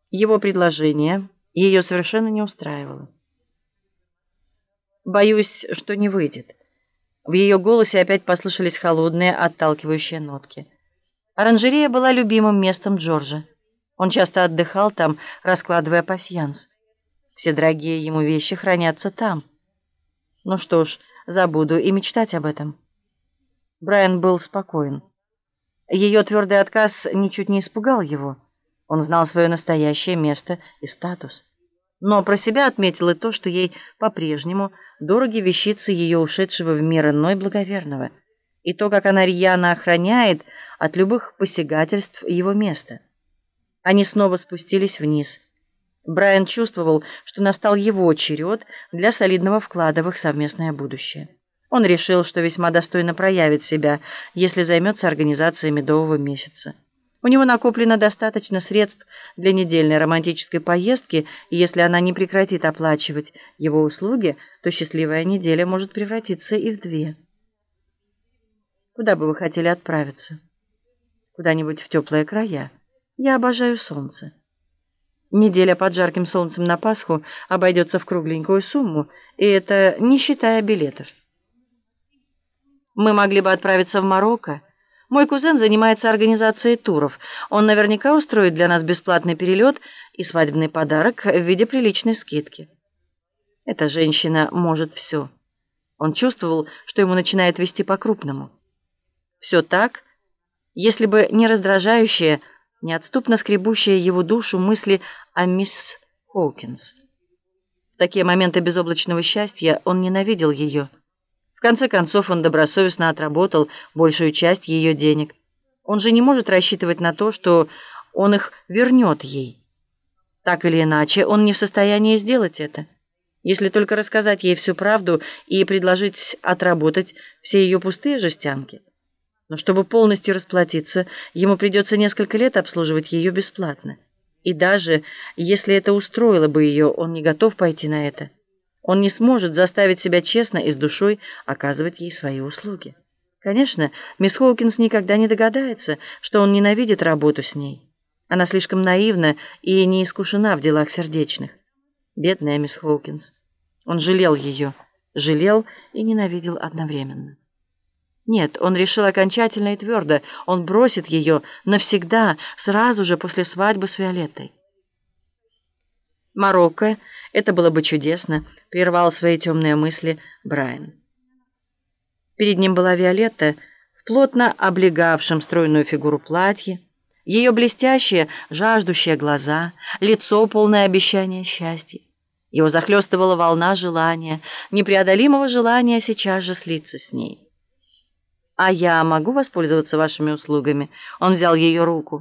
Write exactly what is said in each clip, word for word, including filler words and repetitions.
Его предложение ее совершенно не устраивало. «Боюсь, что не выйдет». В ее голосе опять послышались холодные, отталкивающие нотки. Оранжерея была любимым местом Джорджа. Он часто отдыхал там, раскладывая пасьянс. Все дорогие ему вещи хранятся там. Ну что ж, забуду и мечтать об этом. Брайан был спокоен. Ее твердый отказ ничуть не испугал его. Он знал свое настоящее место и статус. Но про себя отметил и то, что ей по-прежнему дороги вещицы ее ушедшего в мир иной благоверного, и то, как она рьяно охраняет от любых посягательств его место. Они снова спустились вниз. Брайан чувствовал, что настал его черед для солидного вклада в их совместное будущее. Он решил, что весьма достойно проявит себя, если займется организацией медового месяца. У него накоплено достаточно средств для недельной романтической поездки, и если она не прекратит оплачивать его услуги, то счастливая неделя может превратиться и в две. Куда бы вы хотели отправиться? Куда-нибудь в теплые края. Я обожаю солнце. Неделя под жарким солнцем на Пасху обойдется в кругленькую сумму, и это не считая билетов. Мы могли бы отправиться в Марокко. Мой кузен занимается организацией туров. Он наверняка устроит для нас бесплатный перелет и свадебный подарок в виде приличной скидки. Эта женщина может все. Он чувствовал, что ему начинает вести по-крупному. Все так, если бы не раздражающие, неотступно скребущие его душу мысли о мисс Хоукинс. В такие моменты безоблачного счастья он ненавидел ее. В конце концов, он добросовестно отработал большую часть ее денег. Он же не может рассчитывать на то, что он их вернет ей. Так или иначе, он не в состоянии сделать это. Если только рассказать ей всю правду и предложить отработать все ее пустые жестянки. Но чтобы полностью расплатиться, ему придется несколько лет обслуживать ее бесплатно. И даже если это устроило бы ее, он не готов пойти на это. Он не сможет заставить себя честно и с душой оказывать ей свои услуги. Конечно, мисс Хоукинс никогда не догадается, что он ненавидит работу с ней. Она слишком наивна и не искушена в делах сердечных. Бедная мисс Хоукинс. Он жалел ее, жалел и ненавидел одновременно. Нет, он решил окончательно и твердо, он бросит ее навсегда, сразу же после свадьбы с Виолеттой. Марокко, это было бы чудесно, прервал свои темные мысли Брайан. Перед ним была Виолетта в плотно облегавшем стройную фигуру платье, ее блестящие, жаждущие глаза, лицо, полное обещания счастья. Его захлестывала волна желания, непреодолимого желания сейчас же слиться с ней. «А я могу воспользоваться вашими услугами?» Он взял ее руку.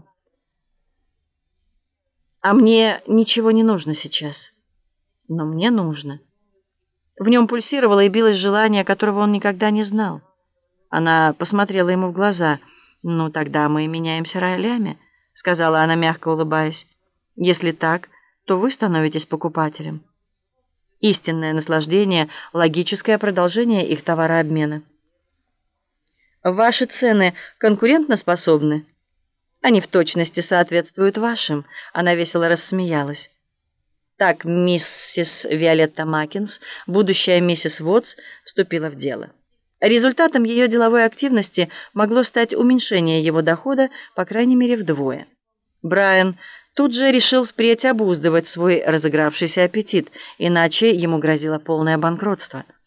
«А мне ничего не нужно сейчас. Но мне нужно». В нем пульсировало и билось желание, которого он никогда не знал. Она посмотрела ему в глаза. «Ну, тогда мы меняемся ролями», — сказала она, мягко улыбаясь. «Если так, то вы становитесь покупателем». Истинное наслаждение, логическое продолжение их товарообмена. «Ваши цены конкурентоспособны?» «Они в точности соответствуют вашим», — она весело рассмеялась. Так миссис Виолетта Макинс, будущая миссис Вотс, вступила в дело. Результатом ее деловой активности могло стать уменьшение его дохода, по крайней мере, вдвое. Брайан тут же решил впредь обуздывать свой разыгравшийся аппетит, иначе ему грозило полное банкротство.